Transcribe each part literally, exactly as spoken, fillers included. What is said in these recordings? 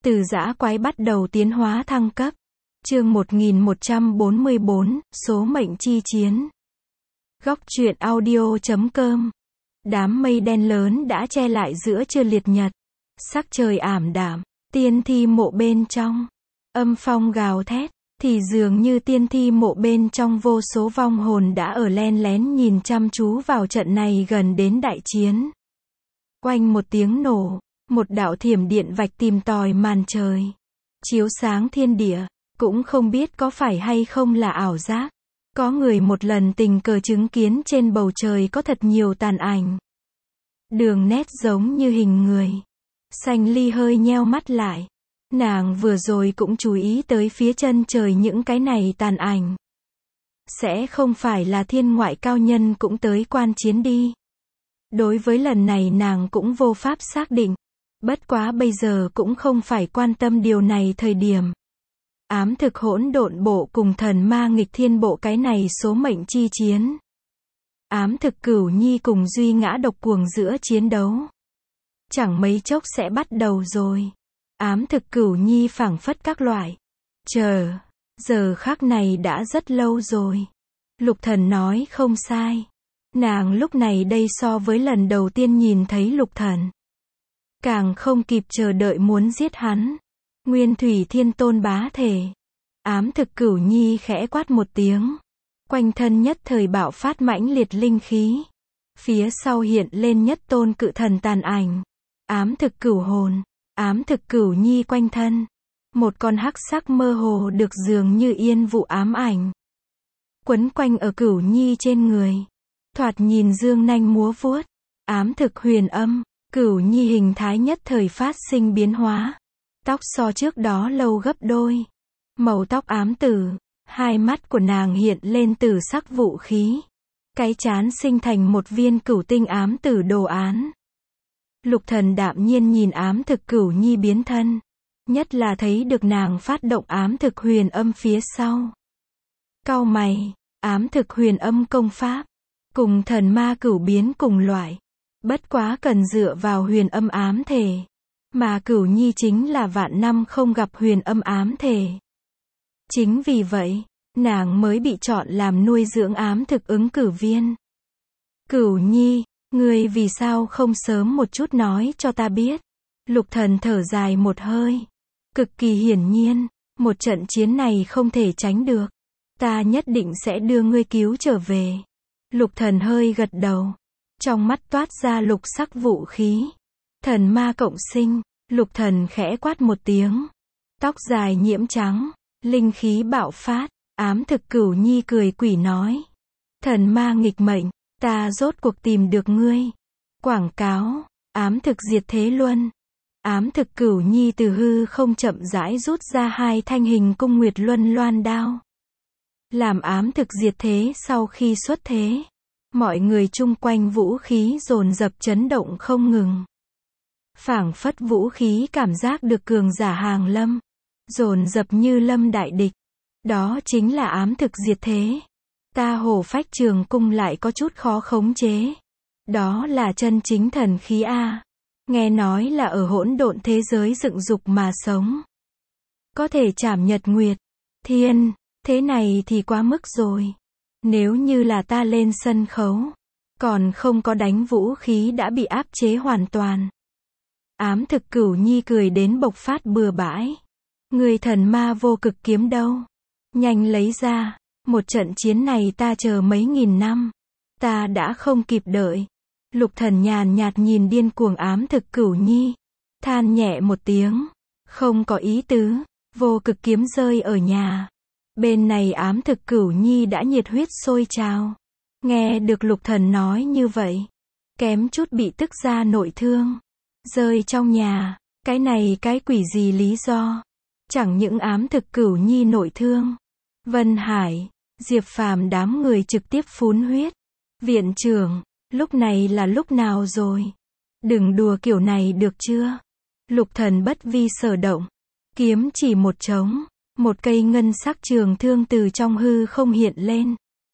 Từ dã quái bắt đầu tiến hóa thăng cấp. Chương một nghìn một trăm bốn mươi bốn, số mệnh chi chiến. Góc truyện audio chấm com. Đám mây đen lớn đã che lại giữa trưa liệt nhật. Sắc trời ảm đạm, tiên thi mộ bên trong. Âm phong gào thét, thì dường như tiên thi mộ bên trong vô số vong hồn đã ở len lén nhìn chăm chú vào trận này gần đến đại chiến. Oanh một tiếng nổ, một đạo thiểm điện vạch tìm tòi màn trời, chiếu sáng thiên địa, cũng không biết có phải hay không là ảo giác. Có người một lần tình cờ chứng kiến trên bầu trời có thật nhiều tàn ảnh. Đường nét giống như hình người. Sanh Ly hơi nheo mắt lại. Nàng vừa rồi cũng chú ý tới phía chân trời những cái này tàn ảnh. Sẽ không phải là thiên ngoại cao nhân cũng tới quan chiến đi. Đối với lần này nàng cũng vô pháp xác định. Bất quá bây giờ cũng không phải quan tâm điều này thời điểm. Ám thực hỗn độn bộ cùng thần ma nghịch thiên bộ cái này số mệnh chi chiến. Ám thực Cửu Nhi cùng Duy Ngã độc cuồng giữa chiến đấu. Chẳng mấy chốc sẽ bắt đầu rồi. Ám thực Cửu Nhi phảng phất các loại. Chờ, giờ khắc này đã rất lâu rồi. Lục Thần nói không sai. Nàng lúc này đây so với lần đầu tiên nhìn thấy Lục Thần, càng không kịp chờ đợi muốn giết hắn. Nguyên Thủy Thiên Tôn bá thể. Ám thực Cửu Nhi khẽ quát một tiếng. Quanh thân nhất thời bạo phát mãnh liệt linh khí. Phía sau hiện lên nhất tôn cự thần tàn ảnh. Ám thực Cửu hồn. Ám thực Cửu Nhi quanh thân. Một con hắc sắc mơ hồ được dường như yên vụ ám ảnh. Quấn quanh ở Cửu Nhi trên người. Thoạt nhìn dương nanh múa vuốt. Ám thực huyền âm. Cửu Nhi hình thái nhất thời phát sinh biến hóa. Tóc so trước đó lâu gấp đôi. Màu tóc ám tử. Hai mắt của nàng hiện lên tử sắc vũ khí. Cái trán sinh thành một viên cửu tinh ám tử đồ án. Lục Thần đạm nhiên nhìn ám thực Cửu Nhi biến thân. Nhất là thấy được nàng phát động ám thực huyền âm phía sau. Cau mày, ám thực huyền âm công pháp. Cùng thần ma cửu biến cùng loại. Bất quá cần dựa vào huyền âm ám thể. Mà Cửu Nhi chính là vạn năm không gặp huyền âm ám thể. Chính vì vậy, nàng mới bị chọn làm nuôi dưỡng ám thực ứng cử viên. Cửu Nhi, ngươi vì sao không sớm một chút nói cho ta biết? Lục Thần thở dài một hơi. Cực kỳ hiển nhiên, một trận chiến này không thể tránh được. Ta nhất định sẽ đưa ngươi cứu trở về. Lục Thần hơi gật đầu. Trong mắt toát ra lục sắc vũ khí. Thần ma cộng sinh. Lục Thần khẽ quát một tiếng. Tóc dài nhiễm trắng. Linh khí bạo phát. Ám thực Cửu Nhi cười quỷ nói. Thần ma nghịch mệnh. Ta rốt cuộc tìm được ngươi. Quảng cáo. Ám thực diệt thế luân. Ám thực Cửu Nhi từ hư không chậm rãi rút ra hai thanh hình cung nguyệt luân loan đao. Làm ám thực diệt thế sau khi xuất thế. Mọi người chung quanh vũ khí dồn dập chấn động không ngừng. Phảng phất vũ khí cảm giác được cường giả hàng lâm. Dồn dập như lâm đại địch. Đó chính là ám thực diệt thế. Ta Hổ Phách Trường Cung lại có chút khó khống chế. Đó là chân chính thần khí A. Nghe nói là ở hỗn độn thế giới dựng dục mà sống. Có thể chảm nhật nguyệt. Thiên, thế này thì quá mức rồi. Nếu như là ta lên sân khấu, còn không có đánh vũ khí đã bị áp chế hoàn toàn. Ám thực Cửu Nhi cười đến bộc phát bừa bãi. Người thần ma vô cực kiếm đâu? Nhanh lấy ra. Một trận chiến này ta chờ mấy nghìn năm. Ta đã không kịp đợi. Lục Thần nhàn nhạt nhìn điên cuồng ám thực Cửu Nhi. Than nhẹ một tiếng. Không có ý tứ. Vô cực kiếm rơi ở nhà. Bên này ám thực Cửu Nhi đã nhiệt huyết sôi trào. Nghe được Lục Thần nói như vậy. Kém chút bị tức ra nội thương. Rơi trong nhà. Cái này cái quỷ gì lý do? Chẳng những ám thực Cửu Nhi nội thương. Vân Hải, Diệp Phàm đám người trực tiếp phun huyết. Viện trưởng, lúc này là lúc nào rồi? Đừng đùa kiểu này được chưa? Lục Thần bất vi sở động. Kiếm chỉ một trống. Một cây ngân sắc trường thương từ trong hư không hiện lên.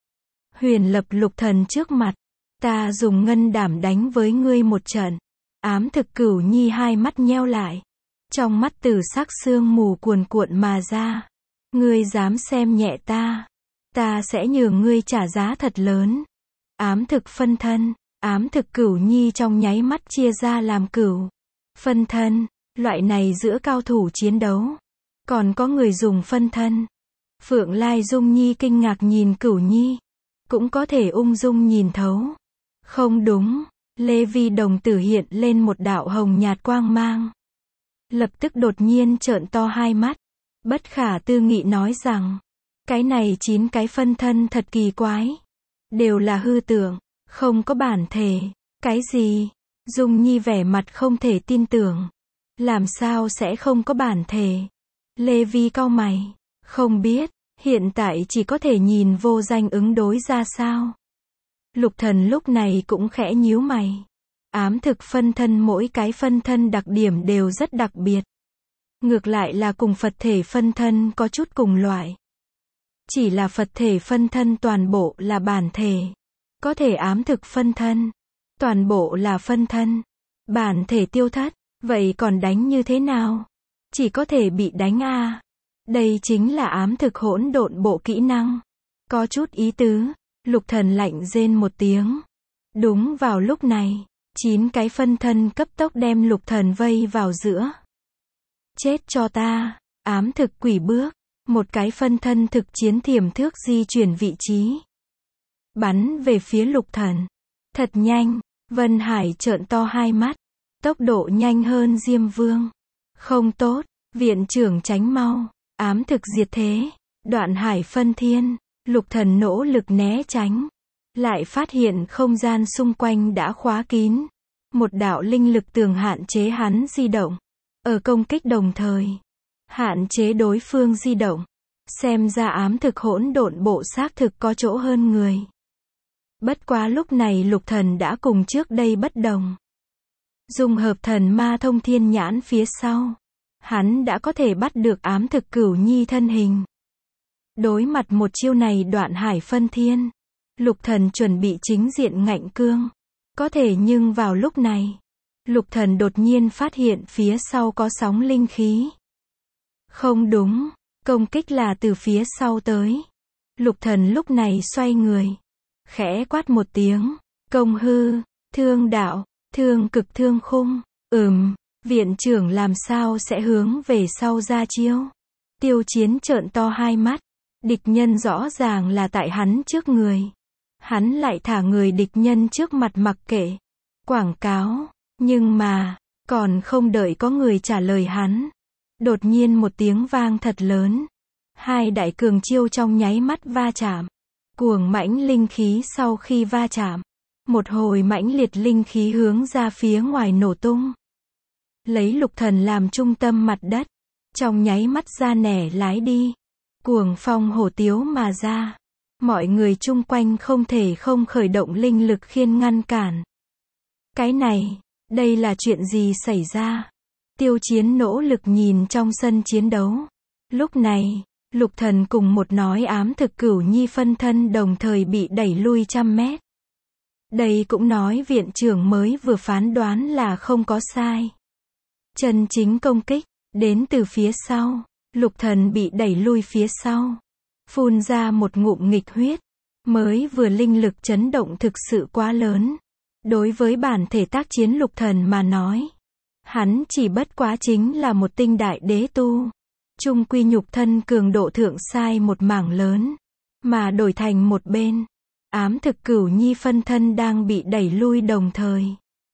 Huyền lập Lục Thần trước mặt. Ta dùng ngân đảm đánh với ngươi một trận. Ám thực Cửu Nhi hai mắt nheo lại. Trong mắt tử sắc sương mù cuồn cuộn mà ra. Ngươi dám xem nhẹ ta, ta sẽ nhường ngươi trả giá thật lớn. Ám thực phân thân, ám thực cửu nhi trong nháy mắt chia ra làm cửu phân thân, loại này giữa cao thủ chiến đấu, còn có người dùng phân thân. Phượng Lai Dung Nhi kinh ngạc nhìn Cửu Nhi, cũng có thể ung dung nhìn thấu. Không đúng, Lê Vi đồng tử hiện lên một đạo hồng nhạt quang mang. Lập tức đột nhiên trợn to hai mắt, bất khả tư nghị nói rằng, cái này chín cái phân thân thật kỳ quái, đều là hư tưởng, không có bản thể. Cái gì? Dung Nhi vẻ mặt không thể tin tưởng. Làm sao sẽ không có bản thể? Lê Vi cau mày, không biết, hiện tại chỉ có thể nhìn vô danh ứng đối ra sao. Lục Thần lúc này cũng khẽ nhíu mày. Ám thực phân thân mỗi cái phân thân đặc điểm đều rất đặc biệt. Ngược lại là cùng Phật thể phân thân có chút cùng loại. Chỉ là Phật thể phân thân toàn bộ là bản thể. Có thể ám thực phân thân, toàn bộ là phân thân. Bản thể tiêu thất, vậy còn đánh như thế nào? Chỉ có thể bị đánh a. À. Đây chính là ám thực hỗn độn bộ kỹ năng. Có chút ý tứ. Lục Thần lạnh rên một tiếng. Đúng vào lúc này, chín cái phân thân cấp tốc đem Lục Thần vây vào giữa. Chết cho ta, ám thực quỷ bước. Một cái phân thân thực chiến thiểm thước di chuyển vị trí. Bắn về phía Lục Thần. Thật nhanh, Vân Hải trợn to hai mắt. Tốc độ nhanh hơn Diêm Vương. Không tốt, viện trưởng tránh mau. Ám thực diệt thế. Đoạn hải phân thiên. Lục Thần nỗ lực né tránh. Lại phát hiện không gian xung quanh đã khóa kín. Một đạo linh lực tường hạn chế hắn di động. Ở công kích đồng thời. Hạn chế đối phương di động. Xem ra ám thực hỗn độn bộ xác thực có chỗ hơn người. Bất quá lúc này Lục Thần đã cùng trước đây bất đồng. Dùng hợp thần ma thông thiên nhãn phía sau. Hắn đã có thể bắt được ám thực Cửu Nhi thân hình. Đối mặt một chiêu này đoạn hải phân thiên. Lục Thần chuẩn bị chính diện ngạnh cương. Có thể nhưng vào lúc này. Lục Thần đột nhiên phát hiện phía sau có sóng linh khí. Không đúng, công kích là từ phía sau tới. Lục Thần lúc này xoay người. Khẽ quát một tiếng. Công hư, thương đạo, thương cực thương khung. Ừm, viện trưởng làm sao sẽ hướng về sau ra chiêu. Tiêu Chiến trợn to hai mắt. Địch nhân rõ ràng là tại hắn trước người. Hắn lại thả người địch nhân trước mặt mặc kệ. Quảng cáo, nhưng mà, còn không đợi có người trả lời hắn. Đột nhiên một tiếng vang thật lớn. Hai đại cường chiêu trong nháy mắt va chạm. Cuồng mãnh linh khí sau khi va chạm. Một hồi mãnh liệt linh khí hướng ra phía ngoài nổ tung. Lấy Lục Thần làm trung tâm mặt đất. Trong nháy mắt ra nẻ lái đi. Cuồng phong hổ tiếu mà ra. Mọi người chung quanh không thể không khởi động linh lực khiên ngăn cản. Cái này, đây là chuyện gì xảy ra? Tiêu Chiến nỗ lực nhìn trong sân chiến đấu. Lúc này, Lục Thần cùng một nói ám thực Cửu Nhi phân thân đồng thời bị đẩy lui trăm mét. Đây cũng nói viện trưởng mới vừa phán đoán là không có sai. Chân chính công kích, đến từ phía sau. Lục Thần bị đẩy lui phía sau. Phun ra một ngụm nghịch huyết. Mới vừa linh lực chấn động thực sự quá lớn. Đối với bản thể tác chiến Lục Thần mà nói. Hắn chỉ bất quá chính là một tinh đại đế tu. Trung quy nhục thân cường độ thượng sai một mảng lớn. Mà đổi thành một bên. Ám thực Cửu Nhi phân thân đang bị đẩy lui đồng thời.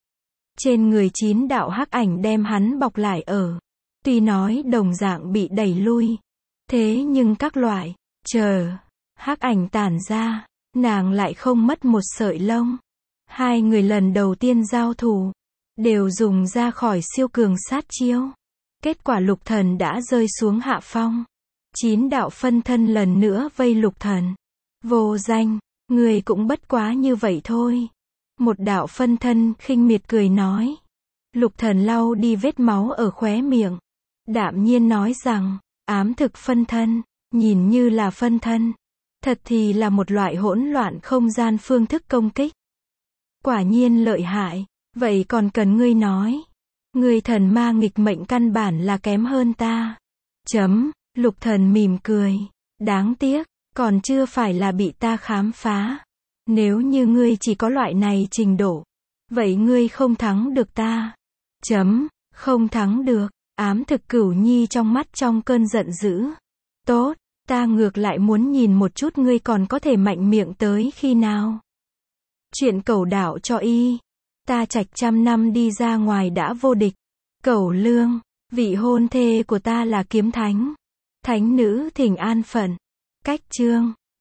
Trên người chín đạo hắc ảnh đem hắn bọc lại ở. Tuy nói đồng dạng bị đẩy lui. Thế nhưng các loại, chờ, hắc ảnh tản ra, nàng lại không mất một sợi lông. Hai người lần đầu tiên giao thủ, đều dùng ra khỏi siêu cường sát chiêu. Kết quả Lục Thần đã rơi xuống hạ phong. Chín đạo phân thân lần nữa vây Lục Thần. Vô danh, người cũng bất quá như vậy thôi. Một đạo phân thân khinh miệt cười nói. Lục Thần lau đi vết máu ở khóe miệng. Đạm nhiên nói rằng, ám thực phân thân, nhìn như là phân thân. Thật thì là một loại hỗn loạn không gian phương thức công kích. Quả nhiên lợi hại, vậy còn cần ngươi nói. Ngươi thần ma nghịch mệnh căn bản là kém hơn ta. Chấm, Lục Thần mỉm cười. Đáng tiếc, còn chưa phải là bị ta khám phá. Nếu như ngươi chỉ có loại này trình độ, vậy ngươi không thắng được ta. Chấm, không thắng được. Ám Thực Cửu Nhi trong mắt trong cơn giận dữ. Tốt, ta ngược lại muốn nhìn một chút ngươi còn có thể mạnh miệng tới khi nào. Chuyện Cẩu đạo cho y. Ta Trạch trăm năm đi ra ngoài đã vô địch. Cẩu Lương, vị hôn thê của ta là kiếm thánh. Thánh nữ thỉnh an phận. Cách chương.